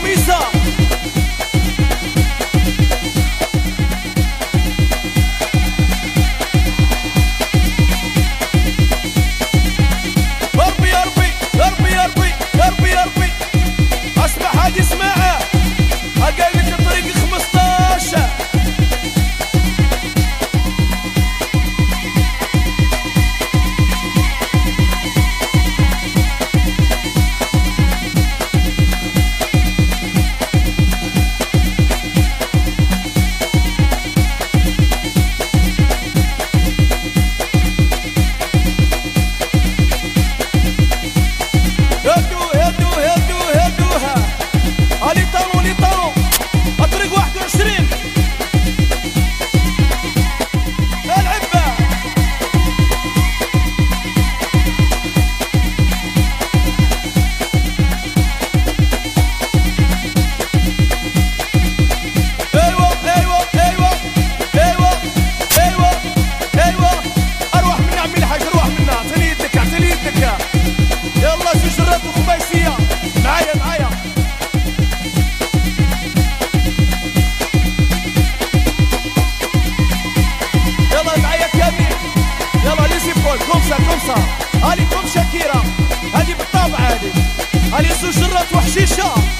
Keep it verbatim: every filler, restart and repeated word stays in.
الخميسة. ربي يا ربي يا ربي يا ربي يا ربي يا ربي اسمع هادي اسمعها قايل لك الطريق خمسطاش. كومسا كومسا هالي كوم شاكيرا هادي بالطبع هادي هالي سجرات وحشيشة.